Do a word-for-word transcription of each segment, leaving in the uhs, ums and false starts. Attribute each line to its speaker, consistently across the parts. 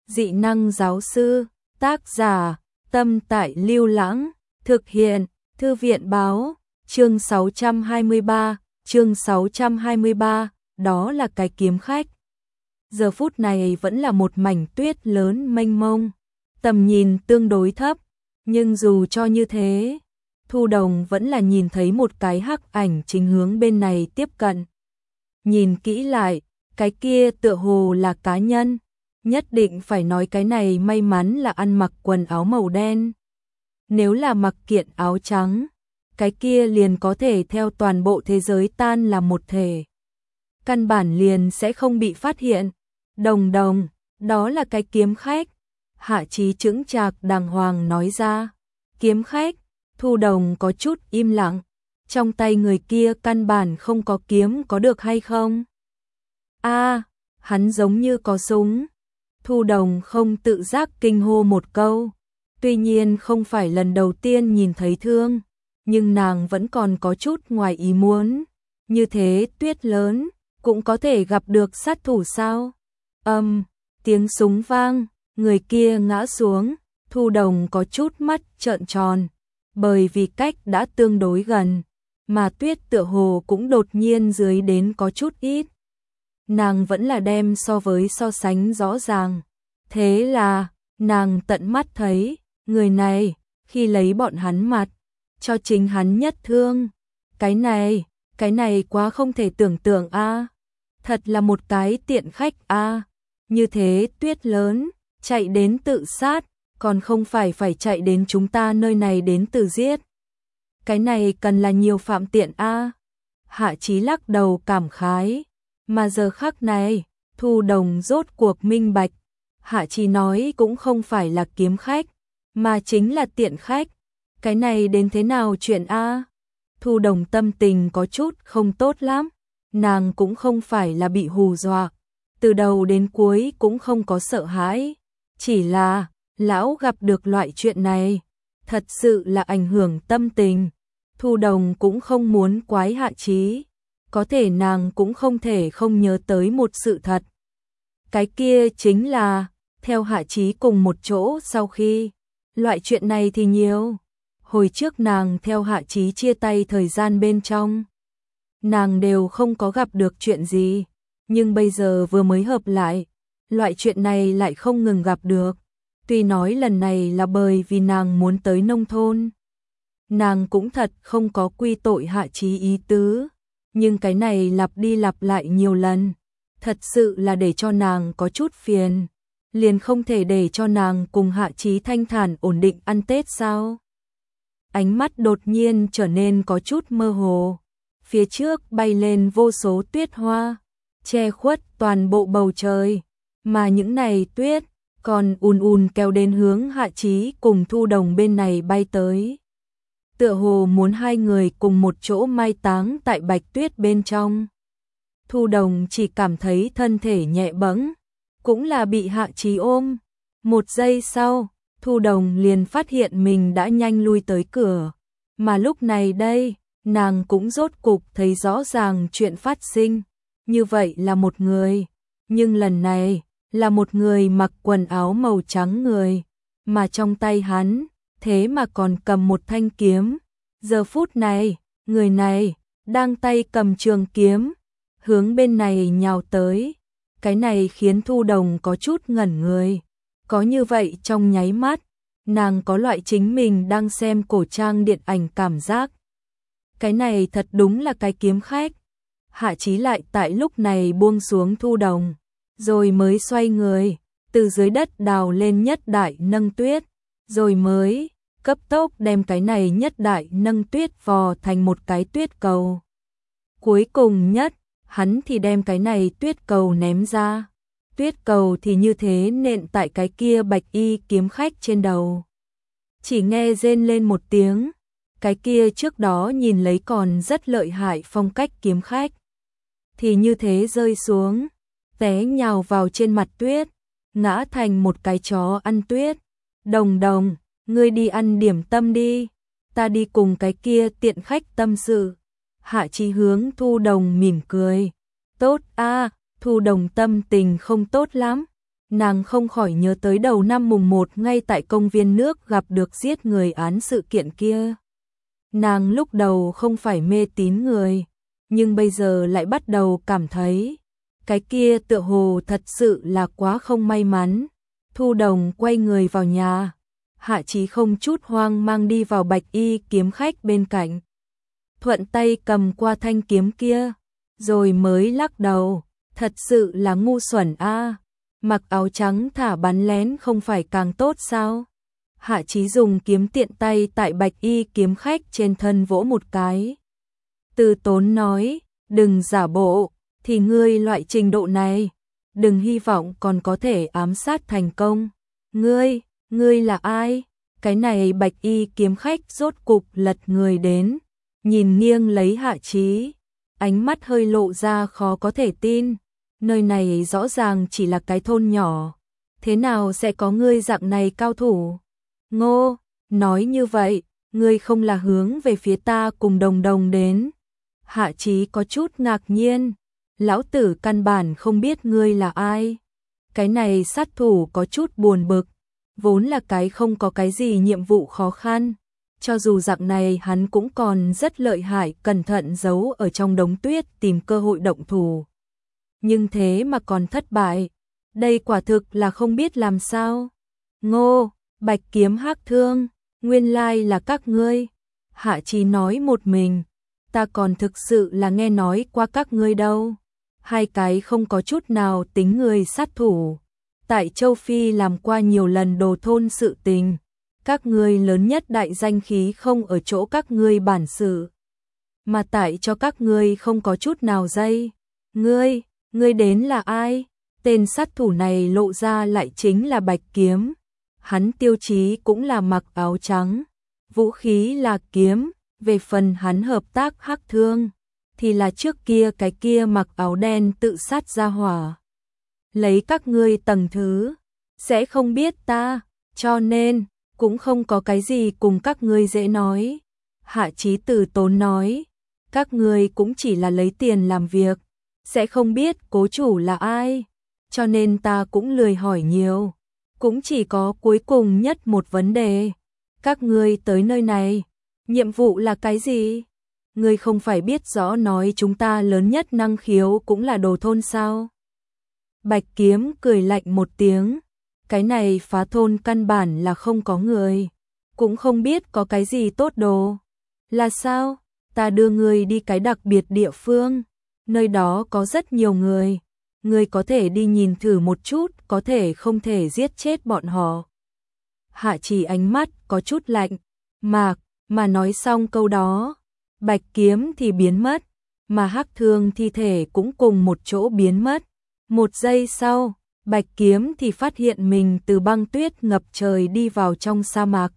Speaker 1: Dị năng giáo sư, tác giả, Tâm Tại Lưu Lãng, thực hiện, Thư viện báo, chương sáu trăm hai mươi ba, chương sáu trăm hai mươi ba, đó là cái kiếm khách. Giờ phút này vẫn là một mảnh tuyết lớn mênh mông, tầm nhìn tương đối thấp, nhưng dù cho như thế, Thu Đồng vẫn là nhìn thấy một cái hắc ảnh chính hướng bên này tiếp cận. Nhìn kỹ lại, cái kia tựa hồ là cá nhân, nhất định phải nói cái này may mắn là ăn mặc quần áo màu đen. Nếu là mặc kiện áo trắng, cái kia liền có thể theo toàn bộ thế giới tan làm một thể. Căn bản liền sẽ không bị phát hiện. Đồng Đồng, đó là cái kiếm khách. Hạ Chí chững chạc đàng hoàng nói ra. Kiếm khách, Thu Đồng có chút im lặng. Trong tay người kia căn bản không có kiếm có được hay không? A, à, hắn giống như có súng. Thu Đồng không tự giác kinh hô một câu. Tuy nhiên không phải lần đầu tiên nhìn thấy thương, nhưng nàng vẫn còn có chút ngoài ý muốn. Như thế tuyết lớn, cũng có thể gặp được sát thủ sao? Âm, um, tiếng súng vang, người kia ngã xuống, Thu Đồng có chút mắt trợn tròn, bởi vì cách đã tương đối gần, mà tuyết tựa hồ cũng đột nhiên dưới đến có chút ít. Nàng vẫn là đem so với so sánh rõ ràng, thế là, nàng tận mắt thấy, người này, khi lấy bọn hắn mặt, cho chính hắn nhất thương. Cái này, cái này quá không thể tưởng tượng a. À. Thật là một cái tiện khách a. À. Như thế tuyết lớn, chạy đến tự sát, còn không phải phải chạy đến chúng ta nơi này đến tự giết. Cái này cần là nhiều phạm tiện a. À. Hạ Chí lắc đầu cảm khái, mà giờ khắc này, Thu Đồng rốt cuộc minh bạch, Hạ Chí nói cũng không phải là kiếm khách, mà chính là tiện khách. Cái này đến thế nào chuyện a? À? Thu Đồng tâm tình có chút không tốt lắm, nàng cũng không phải là bị hù dọa, từ đầu đến cuối cũng không có sợ hãi, chỉ là lão gặp được loại chuyện này, thật sự là ảnh hưởng tâm tình. Thu Đồng cũng không muốn quái Hạ Chí, có thể nàng cũng không thể không nhớ tới một sự thật. Cái kia chính là, theo Hạ Chí cùng một chỗ sau khi, loại chuyện này thì nhiều. Hồi trước nàng theo Hạ Chí chia tay thời gian bên trong, nàng đều không có gặp được chuyện gì, nhưng bây giờ vừa mới hợp lại, loại chuyện này lại không ngừng gặp được. Tuy nói lần này là bởi vì nàng muốn tới nông thôn, nàng cũng thật không có quy tội Hạ Chí ý tứ, nhưng cái này lặp đi lặp lại nhiều lần, thật sự là để cho nàng có chút phiền, liền không thể để cho nàng cùng Hạ Chí thanh thản ổn định ăn Tết sao? Ánh mắt đột nhiên trở nên có chút mơ hồ, phía trước bay lên vô số tuyết hoa, che khuất toàn bộ bầu trời, mà những này tuyết còn ùn ùn kéo đến hướng Hạ Chí cùng Thu Đồng bên này bay tới. Tựa hồ muốn hai người cùng một chỗ mai táng tại bạch tuyết bên trong. Thu Đồng chỉ cảm thấy thân thể nhẹ bẫng, cũng là bị Hạ Chí ôm. Một giây sau, Thu Đồng liền phát hiện mình đã nhanh lui tới cửa, mà lúc này đây, nàng cũng rốt cục thấy rõ ràng chuyện phát sinh. Như vậy là một người, nhưng lần này là một người mặc quần áo màu trắng người, mà trong tay hắn, thế mà còn cầm một thanh kiếm. Giờ phút này, người này, đang tay cầm trường kiếm, hướng bên này nhào tới. Cái này khiến Thu Đồng có chút ngẩn người. Có như vậy trong nháy mắt, nàng có loại chính mình đang xem cổ trang điện ảnh cảm giác. Cái này thật đúng là cái kiếm khách. Hạ Chí lại tại lúc này buông xuống Thu Đồng, rồi mới xoay người, từ dưới đất đào lên nhất đại nâng tuyết, rồi mới cấp tốc đem cái này nhất đại nâng tuyết vò thành một cái tuyết cầu. Cuối cùng nhất, hắn thì đem cái này tuyết cầu ném ra. Tuyết cầu thì như thế nện tại cái kia bạch y kiếm khách trên đầu. Chỉ nghe rên lên một tiếng, cái kia trước đó nhìn lấy còn rất lợi hại phong cách kiếm khách, thì như thế rơi xuống, té nhào vào trên mặt tuyết, ngã thành một cái chó ăn tuyết. Đồng Đồng, ngươi đi ăn điểm tâm đi, ta đi cùng cái kia tiện khách tâm sự. Hạ Chí hướng Thu Đồng mỉm cười. Tốt a. À, Thu Đồng tâm tình không tốt lắm, nàng không khỏi nhớ tới đầu năm mùng một ngay tại công viên nước gặp được giết người án sự kiện kia. Nàng lúc đầu không phải mê tín người, nhưng bây giờ lại bắt đầu cảm thấy, cái kia tựa hồ thật sự là quá không may mắn. Thu Đồng quay người vào nhà, Hạ Chí không chút hoang mang đi vào Bạch Y kiếm khách bên cạnh. Thuận tay cầm qua thanh kiếm kia, rồi mới lắc đầu, thật sự là ngu xuẩn a, mặc áo trắng thả bắn lén không phải càng tốt sao? Hạ Chí dùng kiếm tiện tay tại Bạch Y kiếm khách trên thân vỗ một cái. Từ Tốn nói, đừng giả bộ, thì ngươi loại trình độ này, đừng hy vọng còn có thể ám sát thành công. Ngươi, ngươi là ai? Cái này Bạch Y kiếm khách rốt cục lật người đến, nhìn nghiêng lấy Hạ Chí, ánh mắt hơi lộ ra khó có thể tin. Nơi này rõ ràng chỉ là cái thôn nhỏ, thế nào sẽ có ngươi dạng này cao thủ? Ngô, nói như vậy, ngươi không là hướng về phía ta cùng Đồng Đồng đến. Hạ Chí có chút ngạc nhiên, lão tử căn bản không biết ngươi là ai. Cái này sát thủ có chút buồn bực, vốn là cái không có cái gì nhiệm vụ khó khăn. Cho dù dạng này hắn cũng còn rất lợi hại, cẩn thận giấu ở trong đống tuyết tìm cơ hội động thủ. Nhưng thế mà còn thất bại, đây quả thực là không biết làm sao. Ngô, Bạch Kiếm Hắc Thương, nguyên lai là các ngươi. Hạ Chí nói một mình, ta còn thực sự là nghe nói qua các ngươi đâu. Hai cái không có chút nào tính người sát thủ, tại châu Phi làm qua nhiều lần đồ thôn sự tình. Các ngươi lớn nhất đại danh khí không ở chỗ các ngươi bản sự, mà tại cho các ngươi không có chút nào dây. Ngươi, ngươi đến là ai? Tên sát thủ này lộ ra lại chính là Bạch Kiếm. Hắn tiêu chí cũng là mặc áo trắng, vũ khí là kiếm, về phần hắn hợp tác Hắc Thương, thì là trước kia cái kia mặc áo đen tự sát ra hỏa. Lấy các ngươi tầng thứ, sẽ không biết ta, cho nên, cũng không có cái gì cùng các ngươi dễ nói. Hạ Chí Từ Tốn nói, các ngươi cũng chỉ là lấy tiền làm việc, sẽ không biết cố chủ là ai, cho nên ta cũng lười hỏi nhiều. Cũng chỉ có cuối cùng nhất một vấn đề, các ngươi tới nơi này, nhiệm vụ là cái gì? Ngươi không phải biết rõ nói chúng ta lớn nhất năng khiếu cũng là đồ thôn sao? Bạch Kiếm cười lạnh một tiếng, cái này phá thôn căn bản là không có người, cũng không biết có cái gì tốt đồ. Là sao? Ta đưa ngươi đi cái đặc biệt địa phương, nơi đó có rất nhiều người. Ngươi có thể đi nhìn thử một chút, có thể không thể giết chết bọn họ. Hạ Chỉ ánh mắt có chút lạnh, mạc, mà nói xong câu đó, Bạch Kiếm thì biến mất, mà Hắc Thương thi thể cũng cùng một chỗ biến mất. Một giây sau, Bạch Kiếm thì phát hiện mình từ băng tuyết ngập trời đi vào trong sa mạc.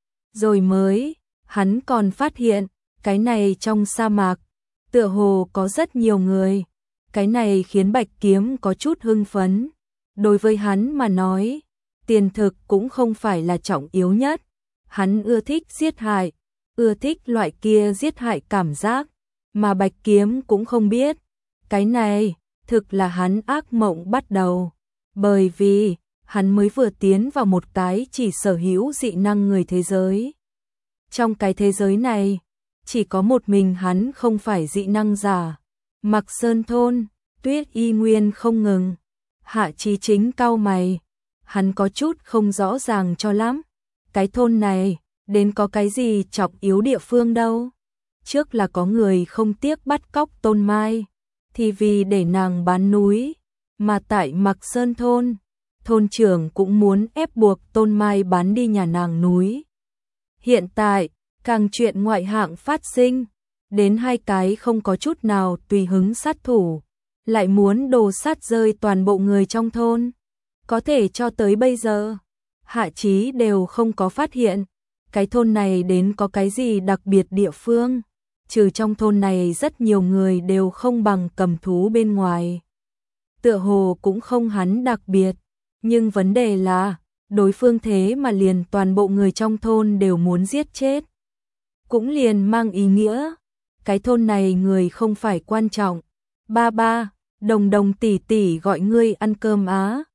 Speaker 1: Rồi mới, hắn còn phát hiện, cái này trong sa mạc, tựa hồ có rất nhiều người. Cái này khiến Bạch Kiếm có chút hưng phấn. Đối với hắn mà nói, tiền thực cũng không phải là trọng yếu nhất. Hắn ưa thích giết hại, ưa thích loại kia giết hại cảm giác, mà Bạch Kiếm cũng không biết. Cái này, thực là hắn ác mộng bắt đầu. Bởi vì, hắn mới vừa tiến vào một cái chỉ sở hữu dị năng người thế giới. Trong cái thế giới này, chỉ có một mình hắn không phải dị năng giả. Mặc Sơn thôn, tuyết y nguyên không ngừng. Hạ Chí chính cau mày, hắn có chút không rõ ràng cho lắm. Cái thôn này, đến có cái gì trọng yếu địa phương đâu. Trước là có người không tiếc bắt cóc Tôn Mai, thì vì để nàng bán núi. Mà tại Mặc Sơn thôn, thôn trưởng cũng muốn ép buộc Tôn Mai bán đi nhà nàng núi. Hiện tại, càng chuyện ngoại hạng phát sinh, đến hai cái không có chút nào tùy hứng sát thủ, lại muốn đồ sát rơi toàn bộ người trong thôn. Có thể cho tới bây giờ, Hạ Chí đều không có phát hiện, cái thôn này đến có cái gì đặc biệt địa phương, trừ trong thôn này rất nhiều người đều không bằng cầm thú bên ngoài. Tựa hồ cũng không hắn đặc biệt, nhưng vấn đề là, đối phương thế mà liền toàn bộ người trong thôn đều muốn giết chết. Cũng liền mang ý nghĩa, cái thôn này người không phải quan trọng. Ba ba, Đồng Đồng tỷ tỷ gọi ngươi ăn cơm á.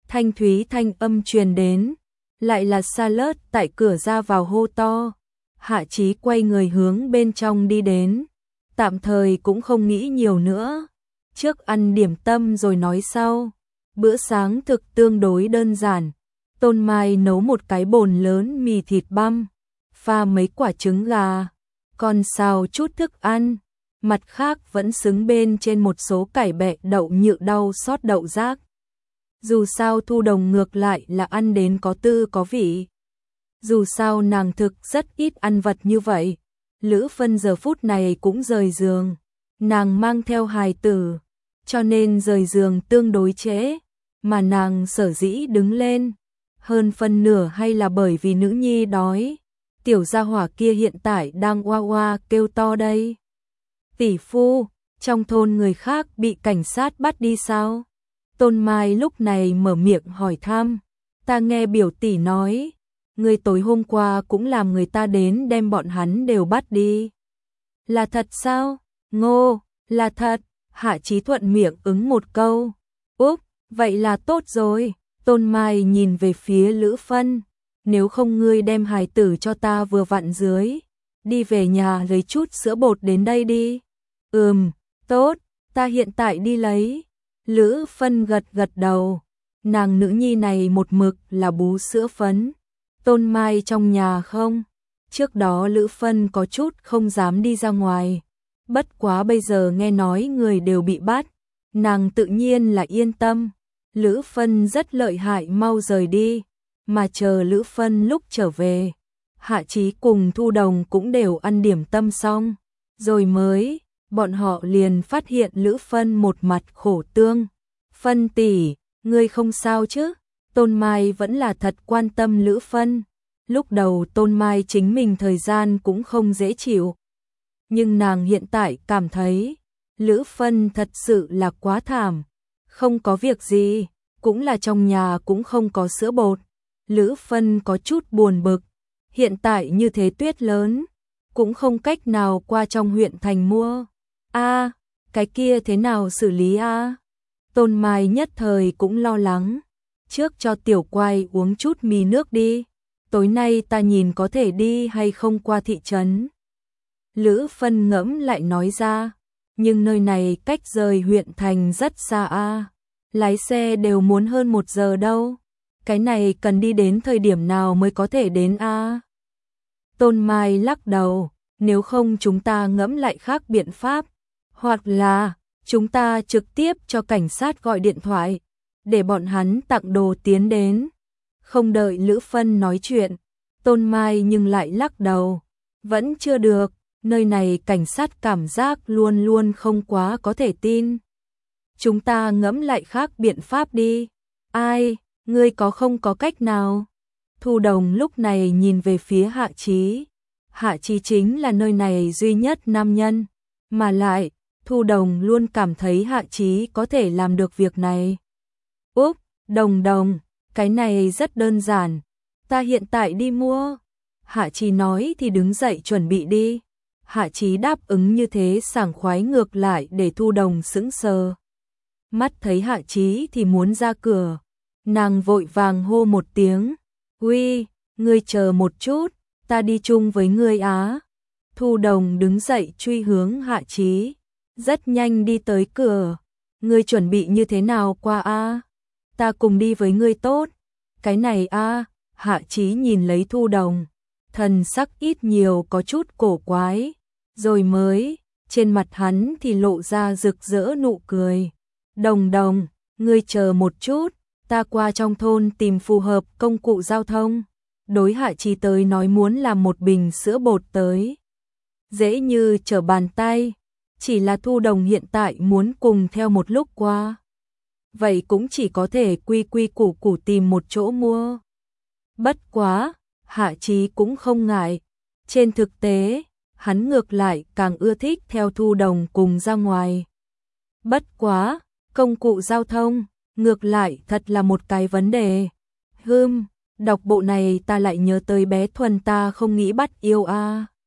Speaker 1: Thanh thúy thanh âm truyền đến, lại là Salad tại cửa ra vào hô to. Hạ Chí quay người hướng bên trong đi đến, tạm thời cũng không nghĩ nhiều nữa, trước ăn điểm tâm rồi nói sau. Bữa sáng thực tương đối đơn giản, Tôn Mai nấu một cái bồn lớn mì thịt băm, pha mấy quả trứng gà, còn xào chút thức ăn, mặt khác vẫn xứng bên trên một số cải bẹ đậu nhự đau sót đậu rác. Dù sao Thu Đồng ngược lại là ăn đến có tư có vị. Dù sao nàng thực rất ít ăn vật như vậy. Lữ Phân giờ phút này cũng rời giường, nàng mang theo hài tử, cho nên rời giường tương đối trễ, mà nàng sở dĩ đứng lên, hơn phân nửa hay là bởi vì nữ nhi đói. Tiểu gia hỏa kia hiện tại đang oa oa kêu to đây. Tỷ phu, trong thôn người khác bị cảnh sát bắt đi sao? Tôn Mai lúc này mở miệng hỏi thăm. Ta nghe biểu tỷ nói, người tối hôm qua cũng làm người ta đến đem bọn hắn đều bắt đi. Là thật sao? Ngô, là thật. Hạ Chí thuận miệng ứng một câu. Úp, vậy là tốt rồi. Tôn Mai nhìn về phía Lữ Phân. Nếu không ngươi đem hài tử cho ta vừa vặn dưới. Đi về nhà lấy chút sữa bột đến đây đi. Ừm, tốt, ta hiện tại đi lấy. Lữ Phân gật gật đầu. Nàng nữ nhi này một mực là bú sữa phấn. Tôn Mai trong nhà không? Trước đó Lữ Phân có chút không dám đi ra ngoài. Bất quá bây giờ nghe nói người đều bị bắt, nàng tự nhiên là yên tâm. Lữ Phân rất lợi hại, mau rời đi. Mà chờ Lữ Phân lúc trở về, Hạ Chí cùng Thu Đồng cũng đều ăn điểm tâm xong. Rồi mới, bọn họ liền phát hiện Lữ Phân một mặt khổ tương. Phân tỷ, ngươi không sao chứ? Tôn Mai vẫn là thật quan tâm Lữ Phân. Lúc đầu Tôn Mai chính mình thời gian cũng không dễ chịu. Nhưng nàng hiện tại cảm thấy, Lữ Phân thật sự là quá thảm. Không có việc gì, cũng là trong nhà cũng không có sữa bột. Lữ Phân có chút buồn bực. Hiện tại như thế tuyết lớn, cũng không cách nào qua trong huyện thành mua. A, cái kia thế nào xử lý a? Tôn Mai nhất thời cũng lo lắng. Trước cho Tiểu Quai uống chút mì nước đi. Tối nay ta nhìn có thể đi hay không qua thị trấn. Lữ Phân ngẫm lại nói ra. Nhưng nơi này cách rời huyện thành rất xa a. Lái xe đều muốn hơn một giờ đâu. Cái này cần đi đến thời điểm nào mới có thể đến a? Tôn Mai lắc đầu. Nếu không chúng ta ngẫm lại khác biện pháp. Hoặc là chúng ta trực tiếp cho cảnh sát gọi điện thoại, để bọn hắn tặng đồ tiến đến. Không đợi Lữ Phân nói chuyện, Tôn Mai nhưng lại lắc đầu. Vẫn chưa được, nơi này cảnh sát cảm giác luôn luôn không quá có thể tin. Chúng ta ngẫm lại khác biện pháp đi. Ai, ngươi có không có cách nào? Thu Đồng lúc này nhìn về phía Hạ Chí. Hạ Chí chính là nơi này duy nhất nam nhân, mà lại Thu Đồng luôn cảm thấy Hạ Chí có thể làm được việc này. Úp, Đồng Đồng, cái này rất đơn giản, ta hiện tại đi mua. Hạ Chí nói thì đứng dậy chuẩn bị đi. Hạ Chí đáp ứng như thế sảng khoái ngược lại để Thu Đồng sững sờ. Mắt thấy Hạ Chí thì muốn ra cửa, nàng vội vàng hô một tiếng. Uy, ngươi chờ một chút, ta đi chung với ngươi á. Thu Đồng đứng dậy truy hướng Hạ Chí. Rất nhanh đi tới cửa. Ngươi chuẩn bị như thế nào qua a? Ta cùng đi với ngươi tốt. Cái này a? Hạ Chí nhìn lấy Thu Đồng, thần sắc ít nhiều có chút cổ quái, rồi mới, trên mặt hắn thì lộ ra rực rỡ nụ cười. Đồng Đồng, ngươi chờ một chút, ta qua trong thôn tìm phù hợp công cụ giao thông. Đối Hạ Chí tới nói muốn làm một bình sữa bột tới, dễ như trở bàn tay. Chỉ là Thu Đồng hiện tại muốn cùng theo một lúc qua, vậy cũng chỉ có thể quy quy củ củ tìm một chỗ mua. Bất quá, Hạ Chí cũng không ngại. Trên thực tế, hắn ngược lại càng ưa thích theo Thu Đồng cùng ra ngoài. Bất quá, công cụ giao thông, ngược lại thật là một cái vấn đề. Hừm, đọc bộ này ta lại nhớ tới bé Thuần ta không nghĩ bắt yêu a.